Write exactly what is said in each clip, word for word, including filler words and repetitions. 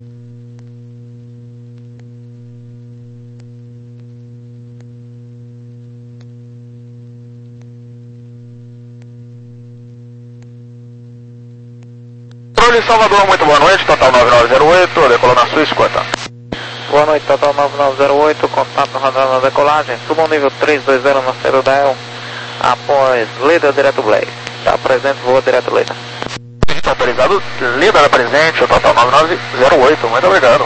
Controle Salvador, muito boa noite, total nove nove zero oito, decolou na sua escuta. Boa noite, total nove nove zero oito, contato radar na decolagem, suba ao nível três dois zero na Cerudel, após Leda direto Blaze. Está presente, voa direto Leda. Autorizado, Leda presente, total nove nove zero oito, muito obrigado.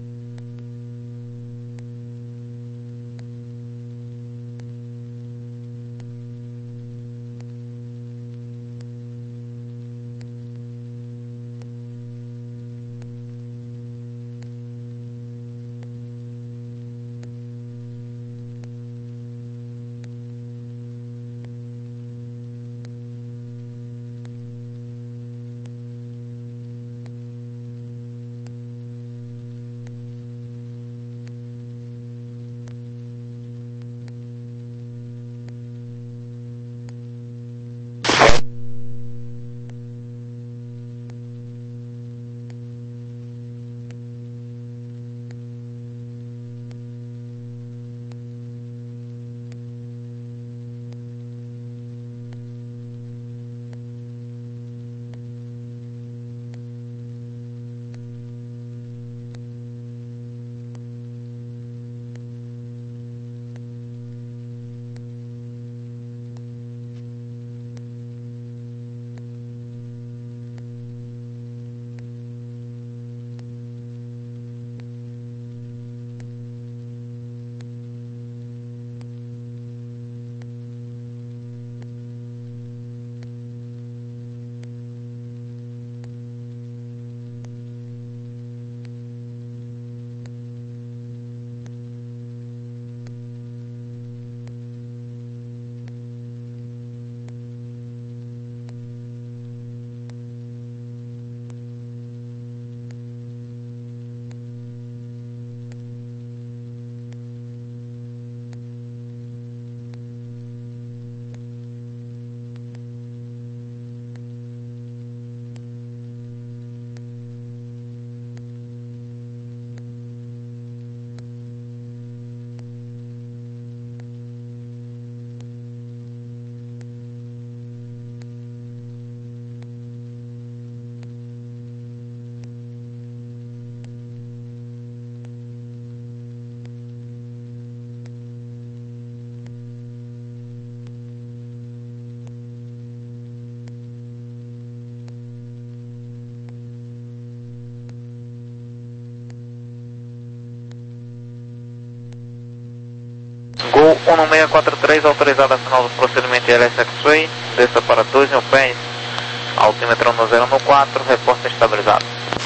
Gol um seis quatro três, autorizado a final do procedimento L S X-Way, desça para dois mil pés, altímetro no zero no quatro, reporta estabilizado.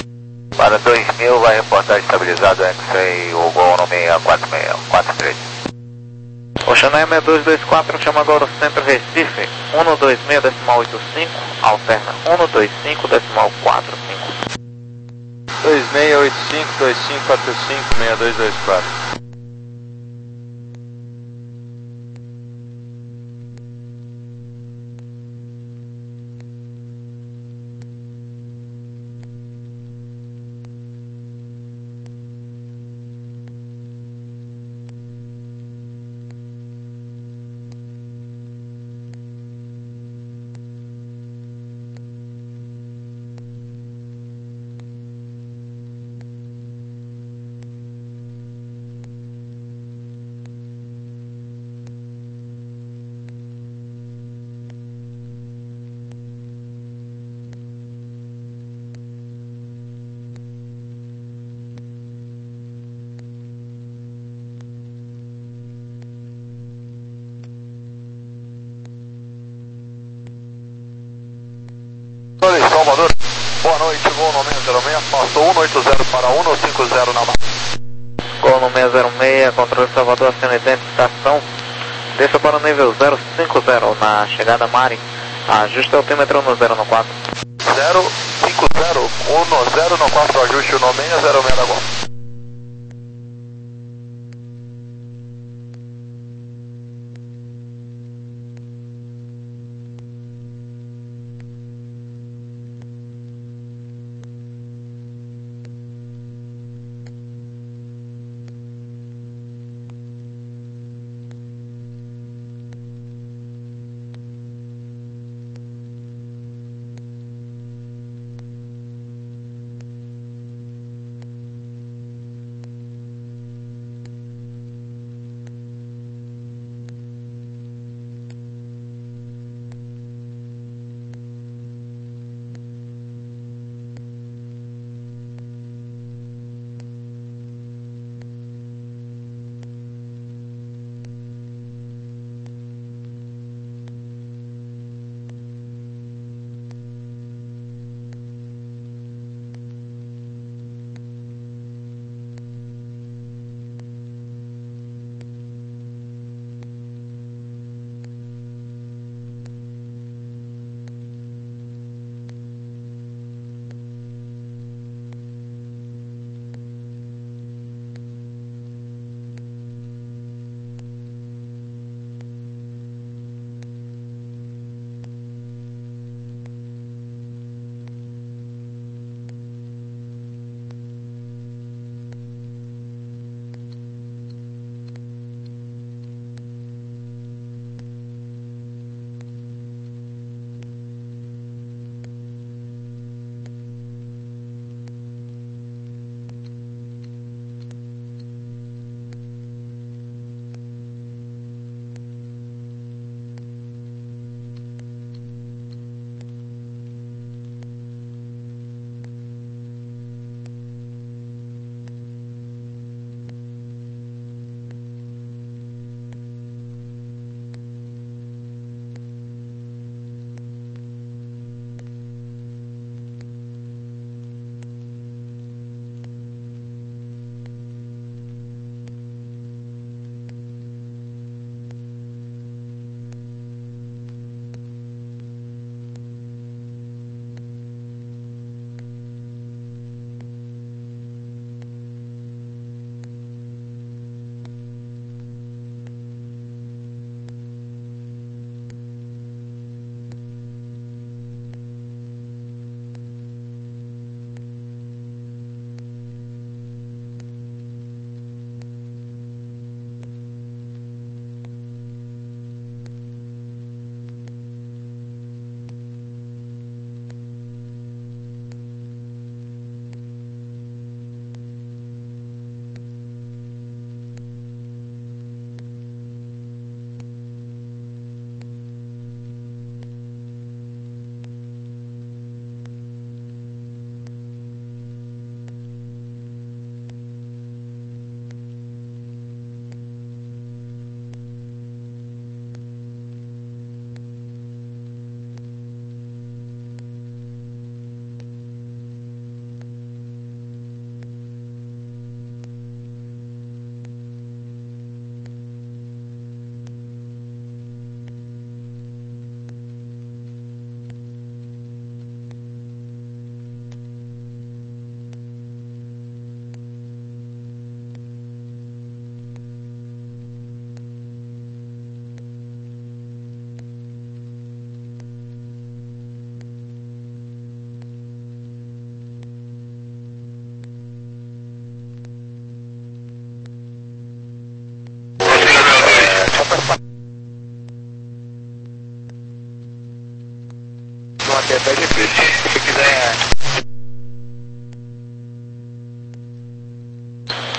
Para dois mil vai reportar estabilizado X-Ray, o Gol um seis quatro seis, quatro três. Oceaneia seis dois dois quatro, chama agora o centro Recife, um dois seis decimal oito cinco, alterna um dois cinco decimal quatro cinco. dois seis oito cinco, dois cinco quatro cinco, seis dois dois quatro. Salvador, boa noite, Gol no seis zero seis, passou um oito zero para um cinco zero na base. Gol no seis zero seis, controle Salvador, acena identificação, desça para o nível zero cinco zero na chegada Mari, ajuste o altímetro no zero no quatro. zero cinco zero, um zero no quatro, ajuste no seis zero seis da Gol.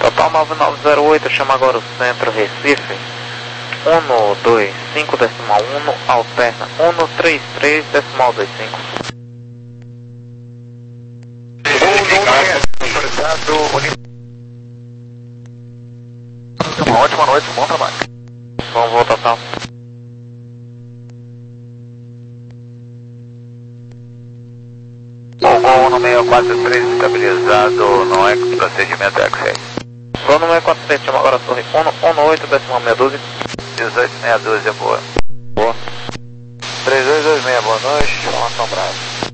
Total nove nove zero oito, chama agora o centro Recife. um dois cinco decimal um, alterna um três três decimal dois cinco. Uma ótima noite, bom trabalho. Bom voo total. Gol um no seis quatro três estabilizado no X, procedimento X seis. Gol no seis quatro três, chama agora a torre um oito decimal meia dúzia. dezoito meia dúzia, boa. Boa. três dois dois seis, boa noite, informação brava.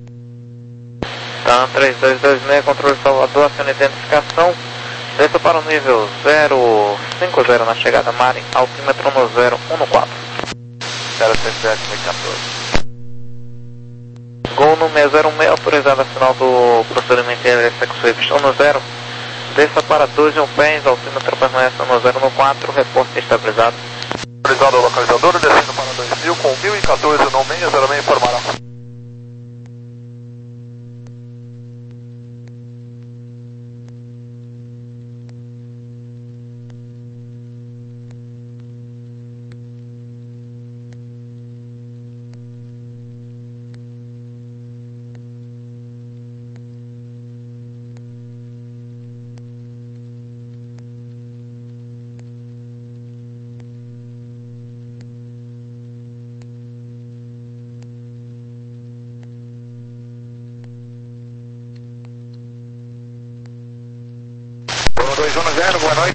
Tá, três dois dois seis, controle Salvador, aciona identificação. Desça para o nível zero cinco zero na chegada Mari, altímetro no zero um quatro. zero seis sete, quatorze. Gol no seis zero seis, autorizado a final do procedimento L S X Swift um zero. Desça para doze um pés, altímetro permanece no zero um quatro, reporte estabilizado. Autorizado o localizador, descendo para dois mil com mil e quatorze no seis zero seis, informará. dois um zero, boa noite.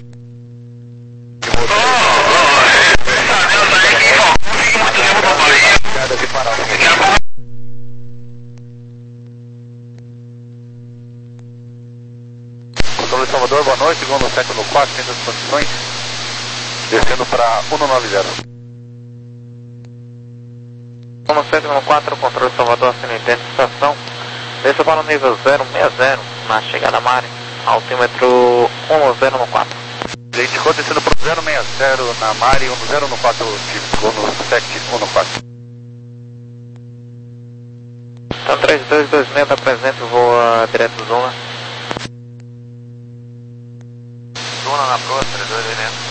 Controle Salvador, boa noite, segundo sete no quatro, tendo as condições, descendo para um nove zero. um sete no quatro, controle Salvador, aciona identificação. Desça para o nível zero seis zero na chegada Mari, altímetro um zero quatro. Ele indicou descendo para o zero seis zero na Mari, um zero quatro, ficou no sete um quatro. Então três dois dois seis, apresenta e voa direto Zona. Zona na proa, três dois dois seis.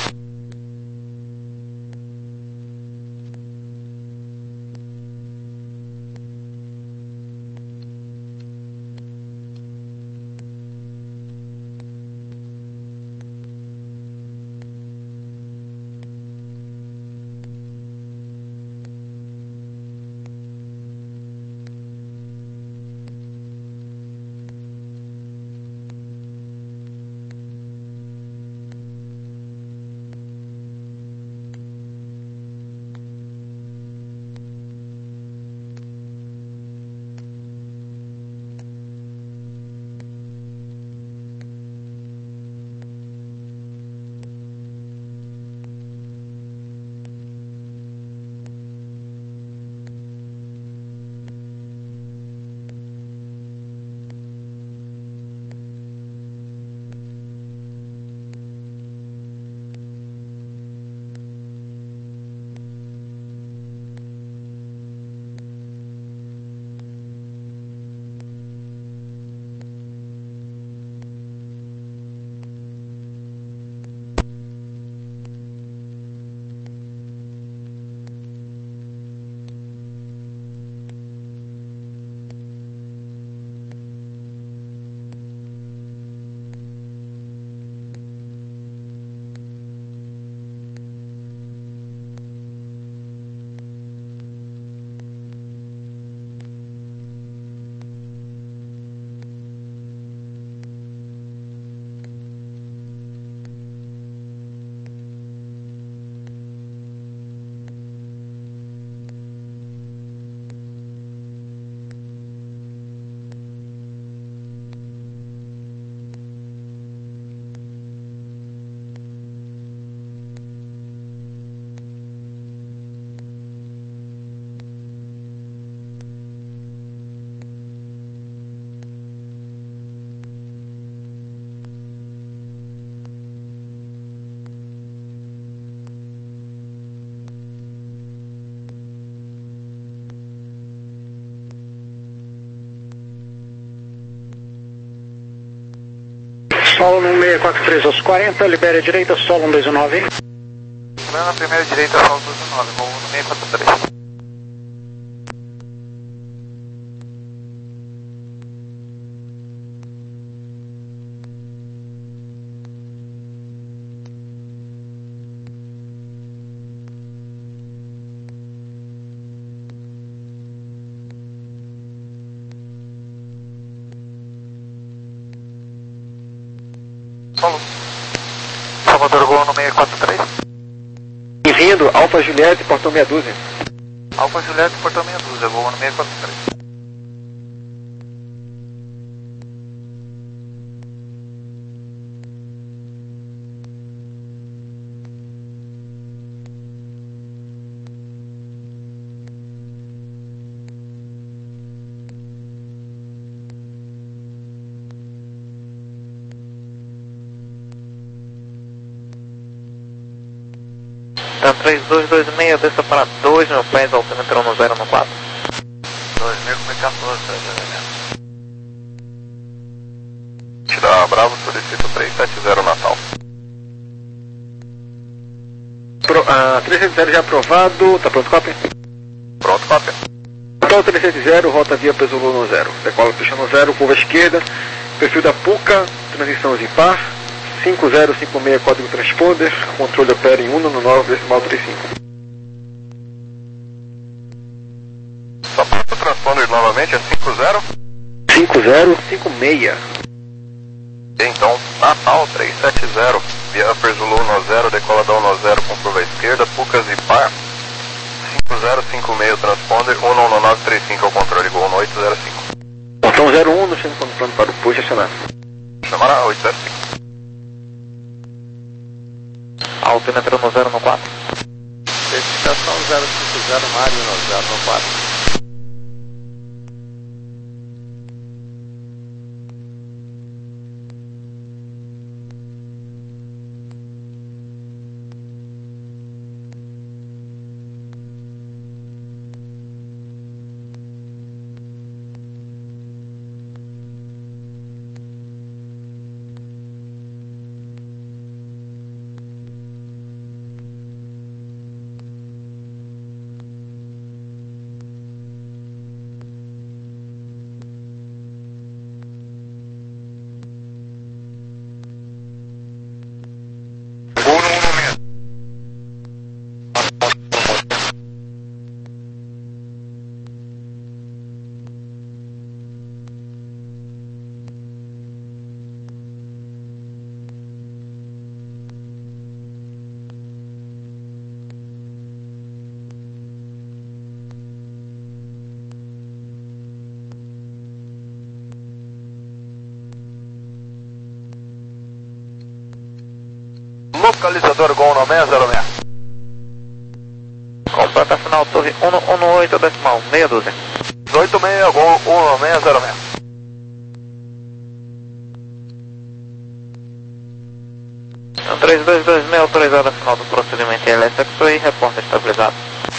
Solo no seis quatro três aos quarenta, libere a direita, solo um dois nove. Na primeira direita, solo dois nove, voo no seis quatro três. Solo. Salvador Gol no seis quatro três. Bem-vindo, Alfa Juliette, portão meia dúzia. Alfa Juliette, portão meia dúzia, Gol no seis quatro três. Então três dois dois seis, desça para dois mil pés, altímetro no zero no quatro. dois mil e quatorze, Tira Bravo, solicito três sete zero Natal. Pro, ah, três sete zero já aprovado, tá pronto, cópia? Pronto, cópia. Natal três sete zero, rota via peso no zero. Decola pista no zero, curva esquerda, perfil da Puca, transição impar. cinco zero cinco seis, código transponder, controle opera em um no nove decimal trinta e cinco. Só para o transponder novamente, é cinco zero? cinco zero cinco seis. Então, Natal três sete zero, via Upper Zulu no zero, decoladão no zero com curva esquerda, Pucas e par, cinco zero cinco seis, transponder, um no nove três cinco é o controle, Gol no oito zero cinco. Portão zero um, no centro plano para o push acionado. Chamará oito zero cinco. Altímetro no zero no quatro. Certificação zero cinco zero, Mário no zero no quatro. Localizador Gol no seis zero seis. Completa final torre um um oito decimal, meia dúzia. oito seis, Gol um no seis zero seis. Então três dois dois seis, autorizado a final do procedimento L S X e reporta estabilizado.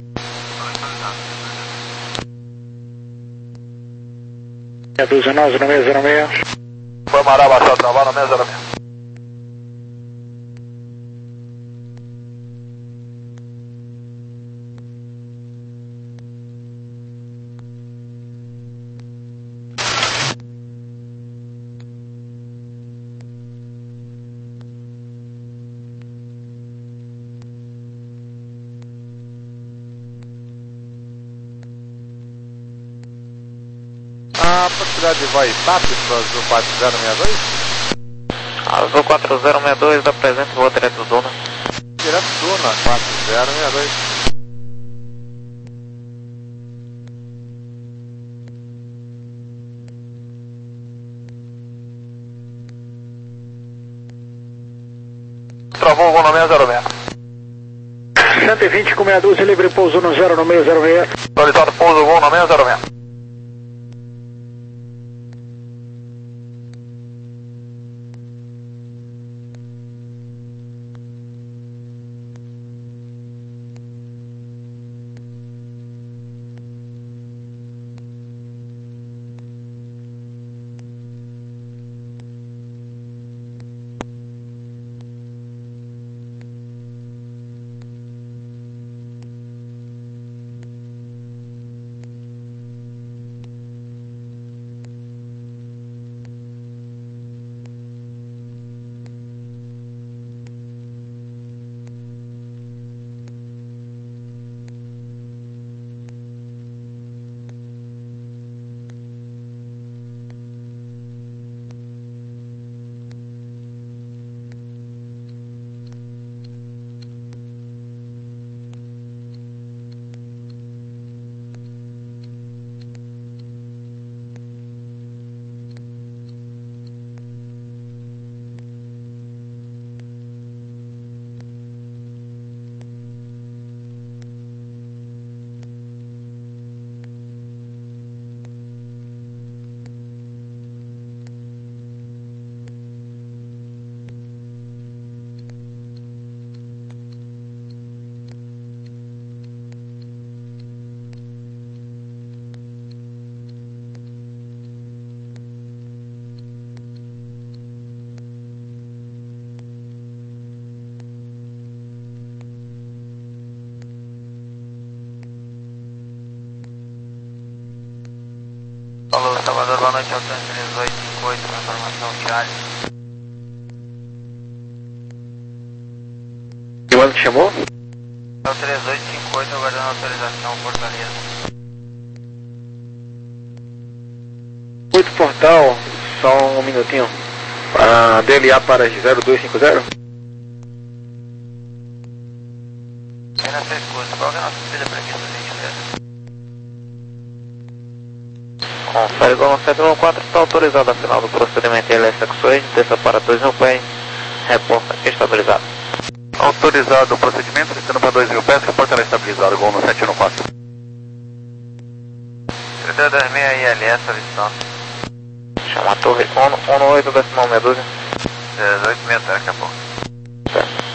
meia dúzia nove no seis zero seis. Foi Mará baixar travar no seis zero seis. A possibilidade de voar TAP para o Azul quatro zero seis dois? Azul quatro zero seis dois, dá presente, voa direto do Duna. Direto Duna quatro zero seis dois. Travou o Gol no seis zero seis. cento e vinte com meia dúzia, livre pouso no zero no seis zero seis. Solicitado pouso Gol no seis zero seis. Salvador, boa noite, Alcance três oito cinco oito, informação Charlie. E o ano que chamou? É o três oito cinco oito, aguardando autorização, Fortaleza. oito Portal, só um minutinho. A D L A para zero dois cinco zero. Bem na sua escuta, qual que é a nossa filha para aqui, por gentileza? Confere Golão sete um quatro, está autorizado a final do procedimento L S X-Way, desça para dois mil pés, reporta estabilizado. Autorizado o procedimento, descendo para dois mil pés, reporta estabilizado, Gol no sete um quatro. trinta e dois mil I L S, solicitando. Chama a torre um no oito, decimal meia dúzia. dezoito mil, daqui a pouco. Certo.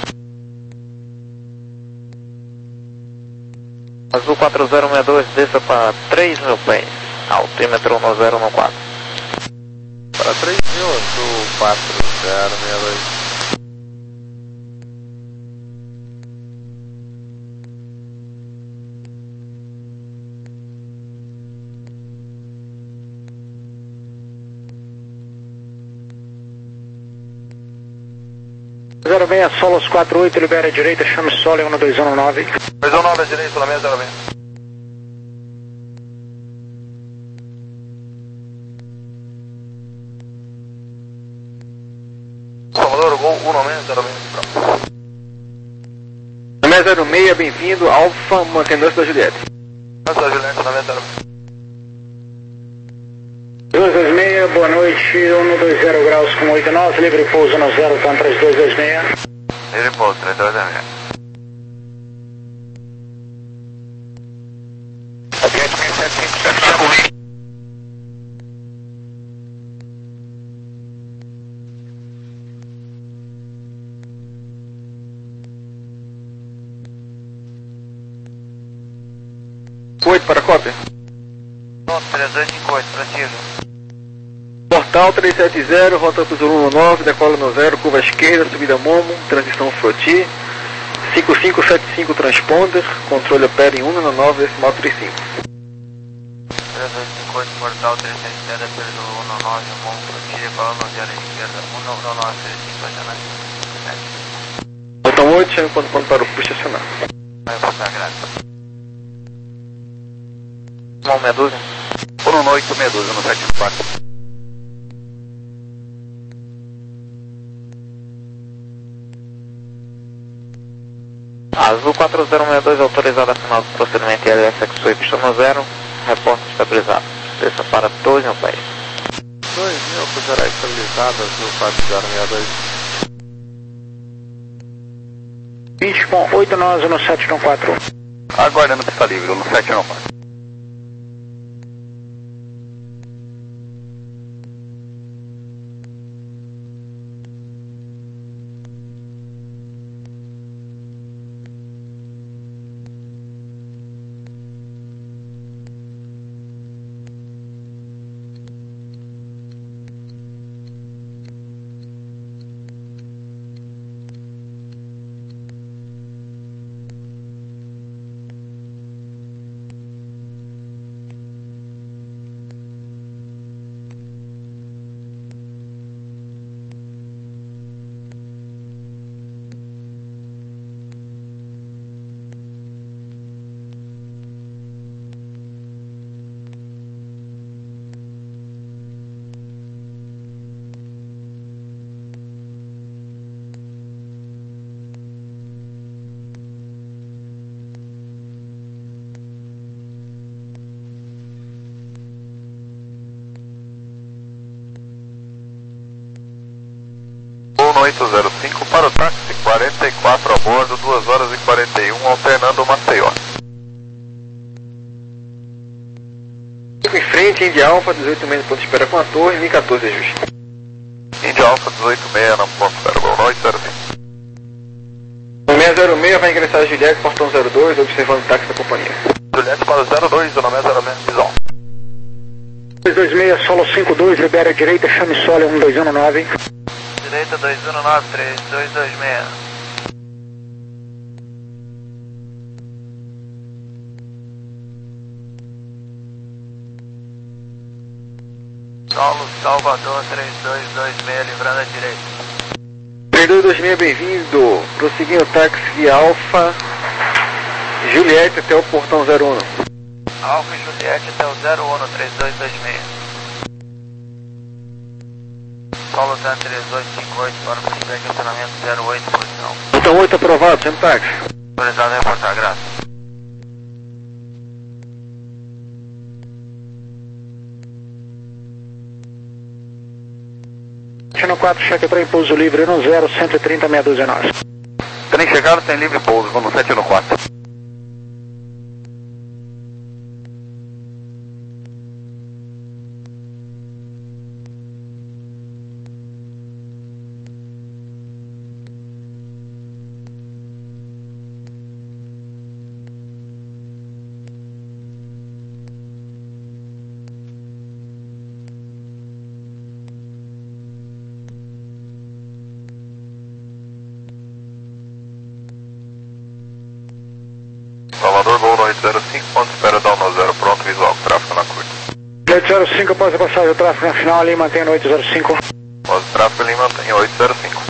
Azul quatro zero seis dois, desça para três mil pés. Altímetro no zero no quatro. Para três mil, Azul quatro zero seis dois. zero seis, Solos quatro oito, libera a direita, chame solo em um dois um nove. dois um nove à direita, na meia zero seis. Salvador, Gol um nove zero seis. Na meia zero seis, bem-vindo, Alfa, mantendo-se da Juliette. Nossa, Juliette, na meia zero seis. duzentos e vinte e seis, boa noite, cento e vinte graus com oito nove, livre pouso no zero, tá três dois dois seis. Livre pouso, três dois dois seis. Adiante, seis sete cinco, está comigo. oito para cópia. três dois cinco oito, prossiga. Portal três sete zero, rota para o Zulu nove, decola no zero, curva esquerda, subida Momo, transição Froti, cinco cinco sete cinco transponder, controle opera em um no nove, decimal trinta e cinco. três dois cinco oito, portal três sete zero, pelo um no nove, bom, Froti, decola no zero esquerda, um no nove, três cinco oito, Botão oito, chame ponto ponto para o estacionar. vai passar graça. Uma meia dúzia. um oito meia dúzia, no sete um quatro. Azul quatro zero seis dois, autorizado a final do procedimento L S X-Way, pista no zero, reporte estabilizado. Desça para dois mil pés. dois mil, será estabilizado, Azul quatro zero seis dois. vinte com oito nove no sete um quatro. Aguardando pista livre, no sete um quatro. oito zero cinco para o táxi, quarenta e quatro a bordo, duas horas e quarenta e um, alternando Maceió. Em frente, Indy Alfa, dezoito menos ponto de espera com a torre, mil e quatorze ajuste. Indy Alfa dezoito seis na ponto zero, Gol oito zero cinco. No seis zero seis vai ingressar a Juliette, portão zero dois, observando o táxi da companhia. Juliette para o zero dois, no seis zero seis, visão. dois dois seis, solo cinco dois, libera a direita, chame solo em um dois um nove. Direita dois um nove três dois dois seis. Salvador três dois dois seis, livrando à direita. três dois dois seis, bem-vindo. Prosseguindo o táxi via Alfa Juliette até o portão zero um. Alfa Juliette até o zero um, três dois dois seis. Paulo Tan três dois cinco oito para o feedback acionamento zero oito, posição. Portão oito aprovado, sendo táxi. Autorizado a reportar, graças. No quatro, cheque para impulso livre no zero, cento e trinta, meia dúzia nove. Trem chegado, tem livre pouso, vamos no sete no quatro. Salvador, Gol noite zero cinco, ponto espera da um zero, pronto, visual, tráfego na curva. oito zero cinco, após a passagem do tráfego na final, ali mantém no oito zero cinco. Após o tráfego, ali mantém oito zero cinco.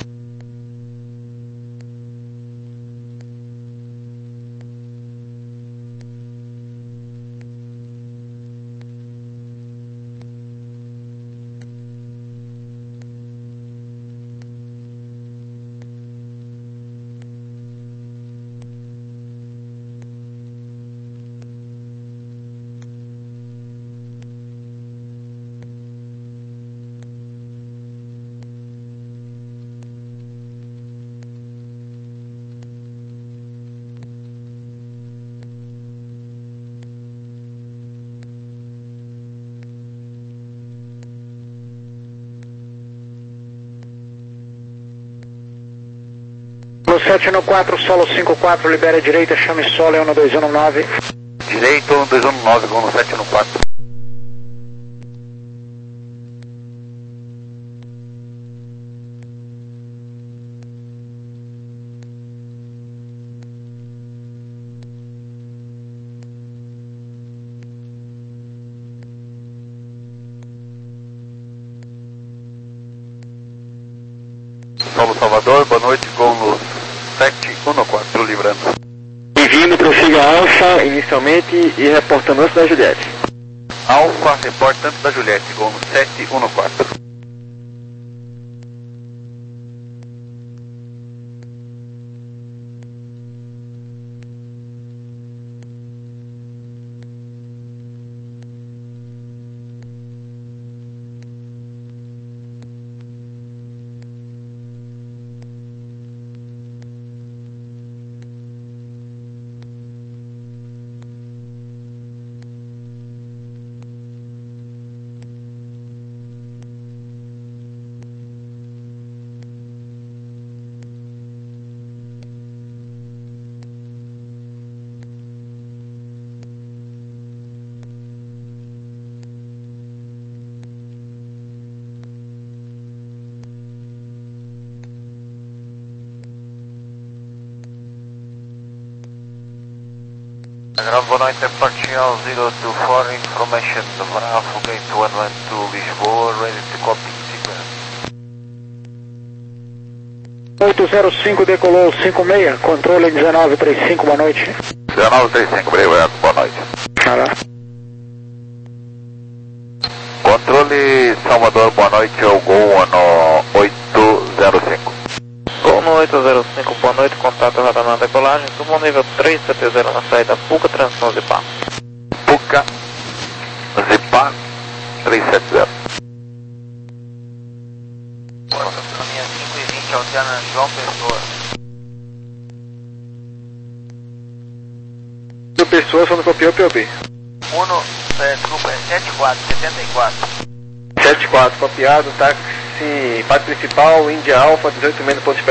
sete no quatro, solo cinco quatro, libera a direita, chame solo, é um dois um nove. Direito, um dois um nove, Gol no sete no quatro. Solo Salvador, boa noite, Gol no sete um quatro, livrando. Bem-vindo, prossiga Alfa inicialmente e reportando antes da Juliette. Alfa, reportante da Juliette, Gol no sete um quatro. Grande boa noite, é Partial zero two four, information, Bravo, gate one one two, Lisboa, ready to copy sequence. oito zero cinco, decolou cinco seis, controle dezenove trinta e cinco, boa noite. dezenove trinta e cinco, obrigado, boa noite. Cará. Controle Salvador, boa noite, é o Gol no oito zero cinco. Gol no oito zero cinco, boa noite, contato radar na decolagem, subo nível três sete zero na saída, Puca, transição Zipar. Puca, Zipar, três sete zero. Astronomia cinco e vinte, alterna João Pessoa. Do Pessoa, só não copiou o P O B. um, é, desculpa, é sete quatro, setenta e quatro. sete quatro, copiado, táxi, parte principal, Índia Alfa, dezoito menos ponto de